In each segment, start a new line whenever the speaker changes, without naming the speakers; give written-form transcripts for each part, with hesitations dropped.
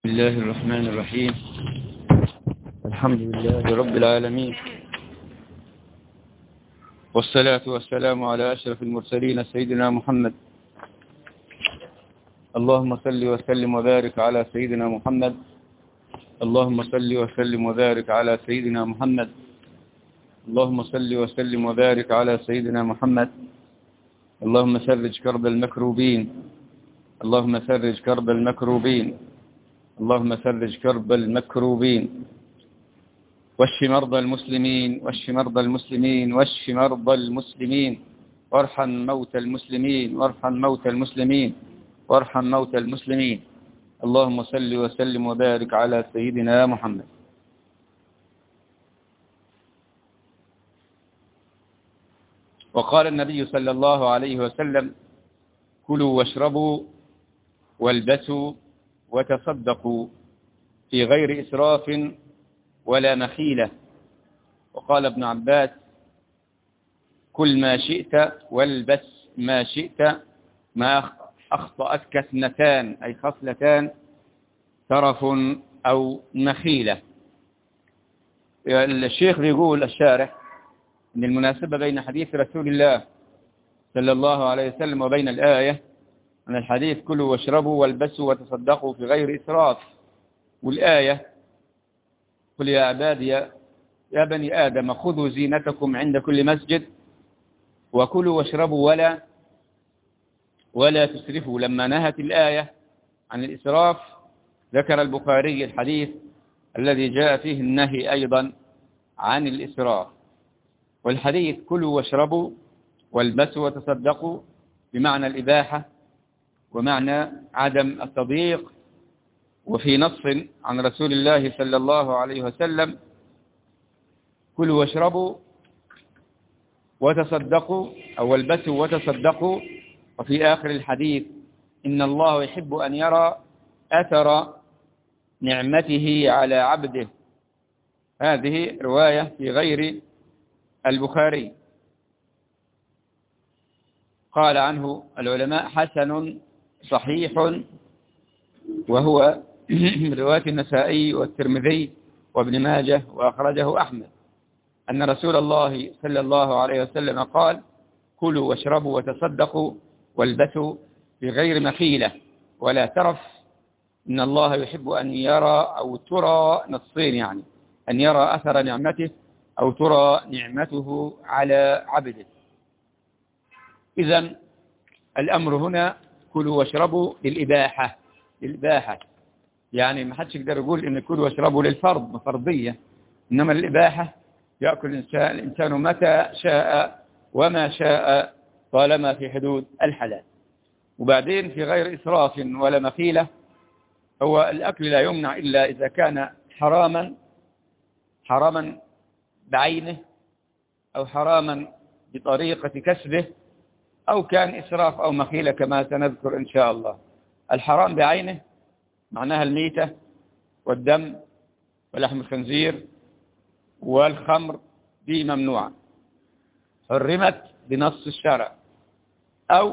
بسم الله الرحمن الرحيم. الحمد لله رب العالمين، والصلاة والسلام على أشرف المرسلين سيدنا محمد. اللهم صل وسلم وبارك على سيدنا محمد. اللهم صل وسلم وبارك على سيدنا محمد. اللهم صل وسلم وبارك على سيدنا محمد. اللهم فرج كرب المكروبين. اللهم فرج كرب المكروبين. اللهم فرج كرب المكروبين. واشف مرضى المسلمين، واشف مرضى المسلمين، واشف مرضى المسلمين، وارحم موتى المسلمين، وارحم موتى المسلمين، وارحم موتى المسلمين. اللهم صل وسلم وبارك على سيدنا محمد. وقال النبي صلى الله عليه وسلم: كلوا واشربوا والبسوا وتصدقوا في غير إسراف ولا مخيلة. وقال ابن عباس: كل ما شئت والبس ما شئت ما أخطأتك اثنتان، أي خصلتان: ترف أو مخيلة. الشيخ يقول الشارح أن المناسبة بين حديث رسول الله صلى الله عليه وسلم وبين الآية أن الحديث كلوا واشربوا والبسوا وتصدقوا في غير إسراف، والآية: قل يا عبادي يا بني آدم خذوا زينتكم عند كل مسجد وكلوا واشربوا ولا تسرفوا. لما نهت الآية عن الإسراف ذكر البخاري الحديث الذي جاء فيه النهي أيضا عن الإسراف. والحديث كلوا واشربوا والبسوا وتصدقوا بمعنى الإباحة ومعنى عدم التضييق. وفي نص عن رسول الله صلى الله عليه وسلم: كلوا واشربوا وتصدقوا أو والبسوا وتصدقوا. وفي آخر الحديث: إن الله يحب أن يرى أثر نعمته على عبده. هذه رواية في غير البخاري. قال عنه العلماء: حسن صحيح، وهو رواية النسائي والترمذي وابن ماجه، وأخرجه أحمد، أن رسول الله صلى الله عليه وسلم قال: كلوا واشربوا وتصدقوا والبسوا في غير مخيلة ولا ترف. إن الله يحب أن يرى أو ترى نصين، يعني أن يرى أثر نعمته أو ترى نعمته على عبده. إذن الأمر هنا كلوا واشربوا للإباحة، يعني ما حدش يقدر يقول إن كلوا واشربوا للفرض فرضية، إنما للإباحة يأكل الإنسان متى شاء وما شاء طالما في حدود الحلال. وبعدين في غير إسراف ولا مخيلة، هو الأكل لا يمنع إلا إذا كان حراما بعينه أو حراما بطريقة كسبه، أو كان إسراف أو مخيلة كما سنذكر إن شاء الله. الحرام بعينه معناها الميتة والدم ولحم الخنزير والخمر، دي ممنوعة حرمت بنص الشرع، أو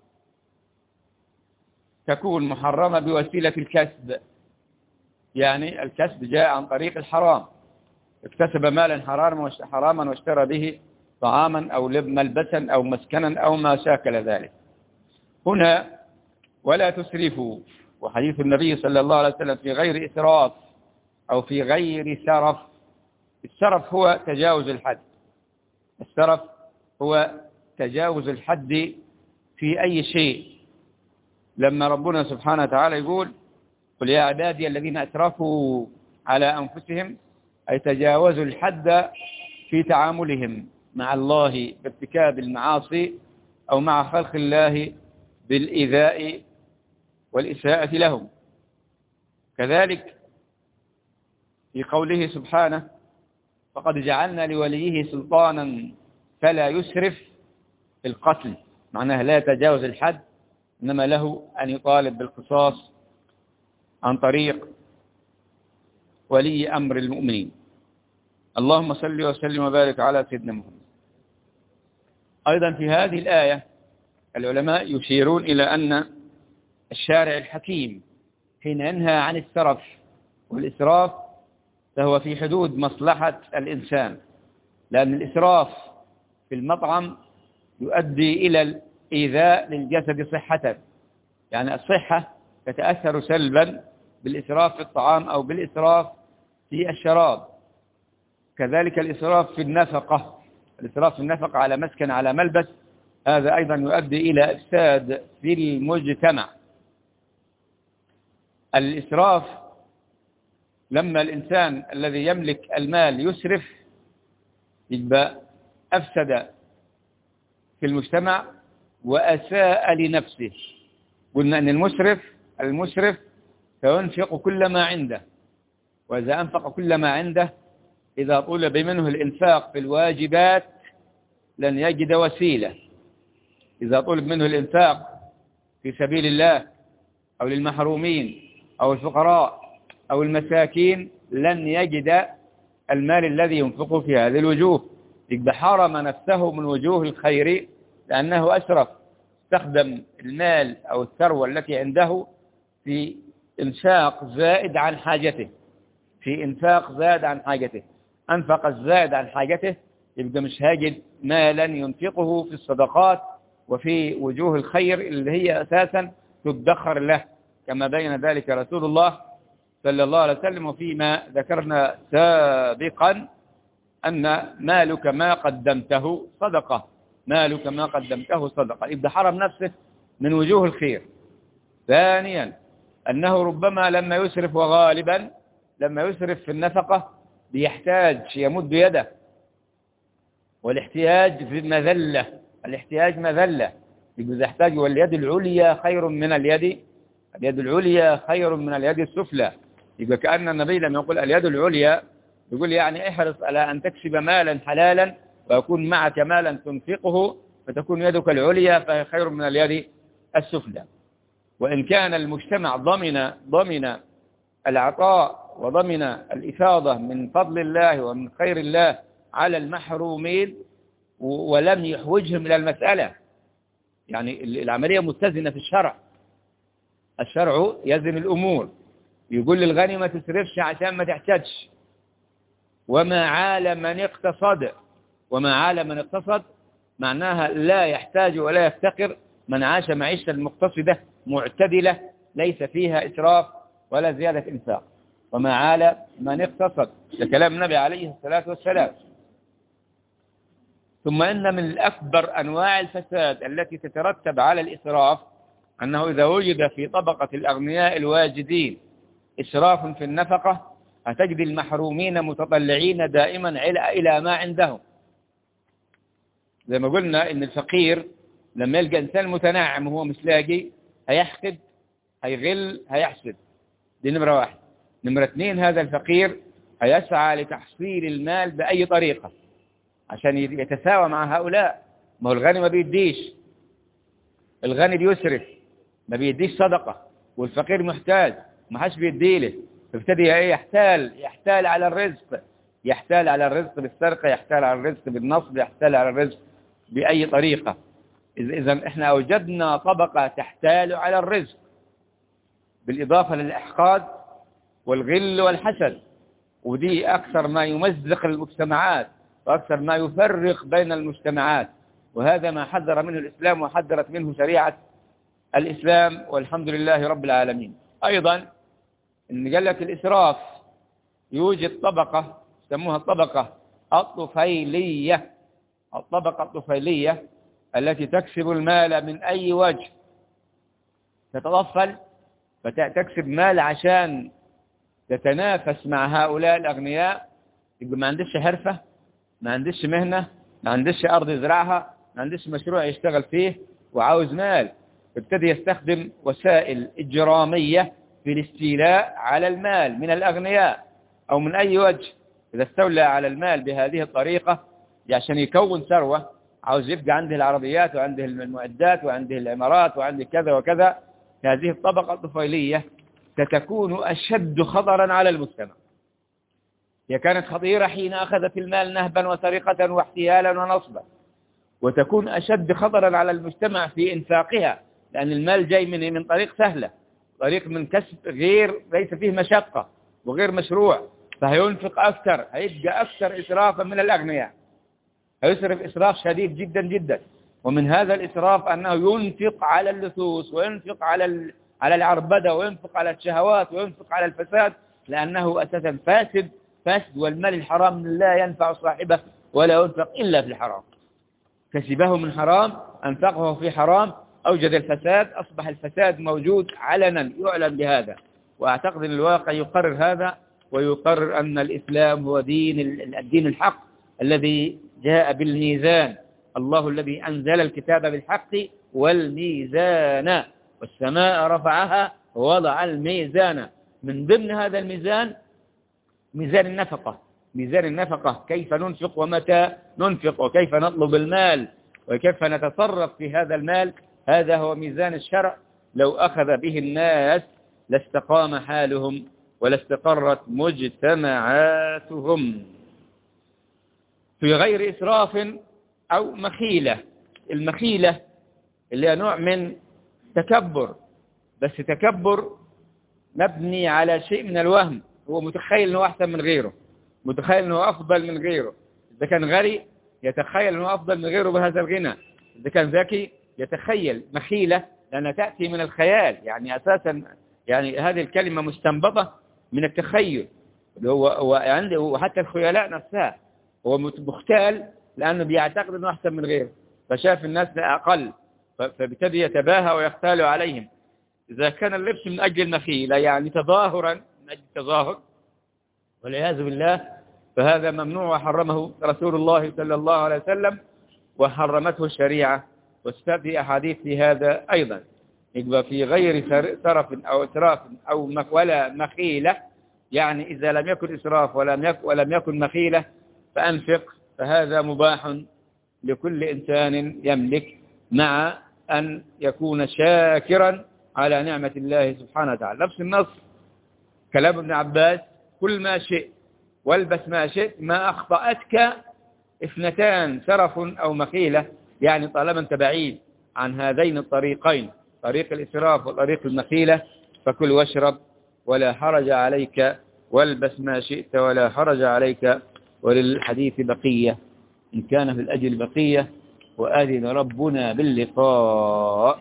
تكون محرمة بوسيلة الكسب، يعني الكسب جاء عن طريق الحرام، اكتسب مالا حراما واشترى به طعاما أو ملبسا أو مسكنا أو ما شاكل ذلك. هنا ولا تسرفوا، وحديث النبي صلى الله عليه وسلم في غير إسراف أو في غير سرف. السرف هو تجاوز الحد، السرف هو تجاوز الحد في أي شيء. لما ربنا سبحانه وتعالى يقول: قل يا عبادي الذين أسرفوا على أنفسهم، أي تجاوزوا الحد في تعاملهم مع الله بارتكاب المعاصي أو مع خلق الله بالإيذاء والإساءة لهم. كذلك في قوله سبحانه: فقد جعلنا لوليه سلطانا فلا يسرف في القتل، معناها لا يتجاوز الحد، إنما له أن يطالب بالقصاص عن طريق ولي أمر المؤمنين. اللهم صل وسلم وبارك على سيدنا محمد. أيضا في هذه الآية العلماء يشيرون إلى أن الشارع الحكيم حين ينهى عن السرف، والإسراف فهو في حدود مصلحة الإنسان، لأن الإسراف في المطعم يؤدي إلى الإيذاء للجسد صحة، يعني الصحة تتأثر سلبا بالإسراف في الطعام أو بالإسراف في الشراب. كذلك الإسراف في النفقة، الإسراف في النفقة على مسكن على ملبس، هذا أيضا يؤدي إلى إفساد في المجتمع. الإسراف لما الإنسان الذي يملك المال يسرف يبقى أفسد في المجتمع وأساء لنفسه. قلنا أن المسرف سينفق كل ما عنده، وإذا أنفق كل ما عنده إذا طلب منه الإنفاق في الواجبات لن يجد وسيلة. إذا طلب منه الإنفاق في سبيل الله أو للمحرومين أو الفقراء أو المساكين لن يجد المال الذي ينفقه في هذه الوجوه، يبقى حرم نفسه من وجوه الخير لأنه أسرف، استخدم المال أو الثروة التي عنده في إنفاق زائد عن حاجته، أنفق الزائد عن حاجته، يبقى مش هاجد مالا ينفقه في الصدقات وفي وجوه الخير اللي هي أساسا تدخر له، كما بين ذلك رسول الله صلى الله عليه وسلم. وفيما ذكرنا سابقا أن مالك ما قدمته صدقة، يبقى حرم نفسه من وجوه الخير. ثانيا أنه ربما لما يسرف، وغالبا لما يسرف في النفقة بيحتاج يمد يده، والاحتياج في مذلة، مذلة، يبقى يحتاج، واليد العليا خير من اليد السفلى. يبقى كأن النبي لما يقول اليد العليا يقول يعني احرص على أن تكسب مالا حلالا ويكون معك مالا تنفقه فتكون يدك العليا، فهي خير من اليد السفلى. وإن كان المجتمع ضمن العطاء وضمن الإفاضة من فضل الله ومن خير الله على المحرومين ولم يحوجهم إلى المسألة، يعني العملية متزنة في الشرع يزن الأمور، يقول للغني ما تسرفش عشان ما تحتاجش. وما عال من اقتصد معناها لا يحتاج ولا يفتقر، من عاش معيشة المقتصدة معتدلة ليس فيها إسراف ولا زيادة إنفاق. وما عال من اقتصد، ده كلام النبي عليه الصلاة والسلام. ثم إن من الأكبر أنواع الفساد التي تترتب على الإسراف أنه إذا وجد في طبقة الأغنياء الواجدين إسراف في النفقة هتجد المحرومين متطلعين دائما إلى ما عندهم. زي ما قلنا إن الفقير لما يلقى إنسان متنعم وهو مش لاقي هيحقد، هيغل، هيحسد. دي نمرة واحد. نمرة اثنين، هذا الفقير هيسعى لتحصيل المال بأي طريقة عشان يتساوى مع هؤلاء. ما هو الغني ما بيديش، الغني بيسرف ما بيديش صدقة، والفقير محتاج ما حدش بيديله، فابتدي يحتال على الرزق، بالسرقة، يحتال على الرزق بالنصب، يحتال على الرزق بأي طريقة. إذا إحنا أوجدنا طبقة تحتال على الرزق بالإضافة للإحقاد والغل والحسد، ودي أكثر ما يمزق المجتمعات وأكثر ما يفرق بين المجتمعات، وهذا ما حذر منه الإسلام وحذرت منه شريعة الإسلام، والحمد لله رب العالمين. أيضا إن قال لك الإسراف يوجد طبقة يسموها الطبقة الطفيلية التي تكسب المال من أي وجه، تتطفل فتكسب مال عشان تتنافس مع هؤلاء الأغنياء. يبقى ما عندش حرفة، ما عندش مهنة، ما عندش أرض يزرعها، ما عندش مشروع يشتغل فيه وعاوز مال، ابتدي يستخدم وسائل إجرامية في الاستيلاء على المال من الأغنياء أو من أي وجه. إذا استولى على المال بهذه الطريقة عشان يكون ثروة، عاوز يبقى عنده العربيات وعنده المعدات وعنده العمارات وعنده كذا وكذا، هذه الطبقة الطفيلية ستكون أشد خطرا على المجتمع. هي كانت خطيرة حين أخذت المال نهبا وسرقة واحتيالا ونصبا، وتكون أشد خطرا على المجتمع في إنفاقها، لأن المال جاي من طريق سهلة، طريق من كسب ليس فيه مشقة وغير مشروع، فهينفق أكثر، هيبقى أكثر إسرافا من الأغنياء، هيسرف إسراف شديد جدا جدا. ومن هذا الإسراف أنه ينفق على اللصوص، وينفق على العربدة، وينفق على الشهوات، وينفق على الفساد، لأنه أساسا فاسد، والمال الحرام لا ينفع صاحبه ولا ينفق إلا في الحرام. كسبه من حرام، أنفقه في حرام، أوجد الفساد، أصبح الفساد موجود علنا يعلن بهذا. وأعتقد أن الواقع يقرر هذا، ويقرر أن الإسلام هو الدين الحق الذي جاء بالميزان. الله الذي أنزل الكتاب بالحق والميزان، والسماء رفعها ووضع الميزان. من ضمن هذا الميزان ميزان النفقة، ميزان النفقة، كيف ننفق ومتى ننفق، وكيف نطلب المال، وكيف نتصرف في هذا المال. هذا هو ميزان الشرع. لو أخذ به الناس لاستقام حالهم ولاستقرت مجتمعاتهم في غير إسراف أو مخيلة. المخيلة اللي هي نوع من تكبر، بس تكبر مبني على شيء من الوهم. هو متخيل أنه أحسن من غيره، متخيل أنه أفضل من غيره. إذا كان غني يتخيل أنه أفضل من غيره بهذا الغنى. إذا كان ذكي يتخيل. مخيلة لأنها تأتي من الخيال، يعني أساسا يعني هذه الكلمة مستنبطة من التخيل. وحتى الخيلاء نفسها هو مختال، لأنه بيعتقد أنه أحسن من غيره، فشاف الناس أقل، فابتدي يتباهى ويختال عليهم. إذا كان اللبس من أجل المخيلة، يعني تظاهرا من أجل التظاهر والعياذ بالله، فهذا ممنوع، وحرمه رسول الله صلى الله عليه وسلم، وحرمته الشريعة، وستأتي أحاديث في هذا أيضا. يبقى في غير سرف أو إسراف أو ولا مخيلة، يعني إذا لم يكن إسراف ولم يكن مخيلة فأنفق، فهذا مباح لكل إنسان يملك، مع أن يكون شاكرا على نعمة الله سبحانه وتعالى. نفس النص كلام ابن عباس: كل ما شئت والبس ما شئت، ما أخطأتك اثنتان، سرف أو مخيلة. يعني طالما أنت بعيد عن هذين الطريقين، طريق الإسراف وطريق المخيلة، فكل واشرب ولا حرج عليك، والبس ما شئت ولا حرج عليك. وللحديث بقية إن كان في الأجل بقية، وآذن ربنا باللقاء.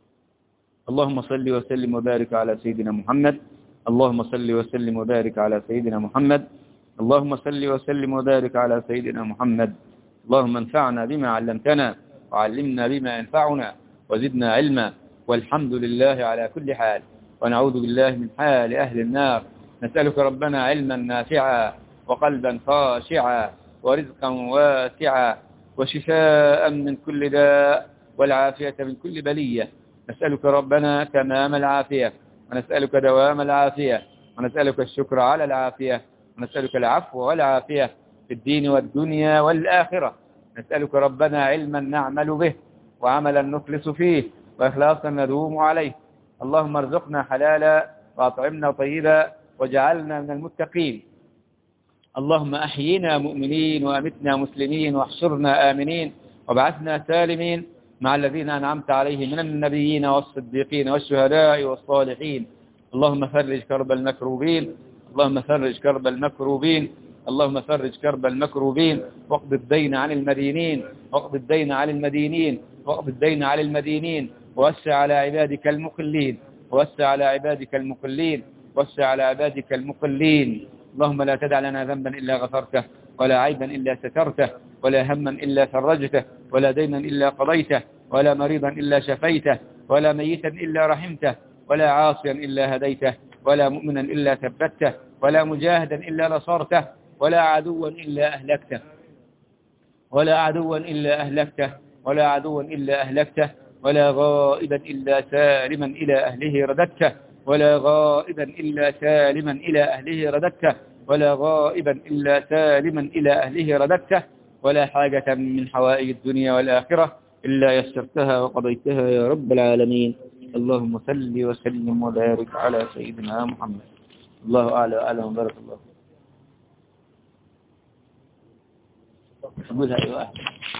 اللهم صل وسلم وبارك على سيدنا محمد. اللهم صل وسلم وبارك على سيدنا محمد. اللهم صل وسلم وبارك على سيدنا محمد. اللهم انفعنا بما علمتنا، وعلمنا بما ينفعنا، وزدنا علما. والحمد لله على كل حال، ونعوذ بالله من حال أهل النار. نسألك ربنا علما نافعا، وقلبا خاشعا، ورزقا واسعا، وشفاء من كل داء، والعافية من كل بلية. نسألك ربنا تمام العافية، ونسألك دوام العافية، ونسألك الشكر على العافية، ونسألك العفو والعافية في الدين والدنيا والآخرة. نسألك ربنا علما نعمل به، وعملا نخلص فيه، وإخلاصا ندوم عليه. اللهم ارزقنا حلالا، وأطعمنا طيبا، وجعلنا من المتقين. اللهم أحينا مؤمنين، وأمتنا مسلمين، واحشرنا آمنين، وابعثنا سالمين مع الذين أنعمت عليهم من النبيين والصديقين والشهداء والصالحين. اللهم فرج كرب المكروبين، اللهم فرج كرب المكروبين، اللهم فرج كرب المكروبين، واقض الدين عن المدينين، واقض الدين عن المدينين، واقض الدين عن المدينين، ووسع على عبادك المقلين، ووسع على عبادك المقلين، ووسع على عبادك المقلين. اللهم لا تدع لنا ذنبا إلا غفرته، ولا عيبا إلا سترته، ولا هما إلا فرجته، ولا دينا إلا قضيته، ولا مريضا إلا شفيته، ولا ميتا إلا رحمته، ولا عاصيا إلا هديته، ولا مؤمنا إلا ثبته، ولا مجاهدا إلا نصرته، ولا عدوا إلا أهلكته، ولا عدوا إلا أهلكته، ولا عدوا إلا أهلكته، ولا غائبا إلا سالما إلى أهله رددته، ولا غائبا إلا سالما إلى أهله رددته، ولا غائبا إلا سالما إلى أهله رددته، ولا حاجة من حوائج الدنيا والآخرة إلا يسرتها وقضيتها يا رب العالمين. اللهم صل وسلم وبارك على سيدنا محمد. الله أعلى وأعلم، وبارك الله. أقولها أيها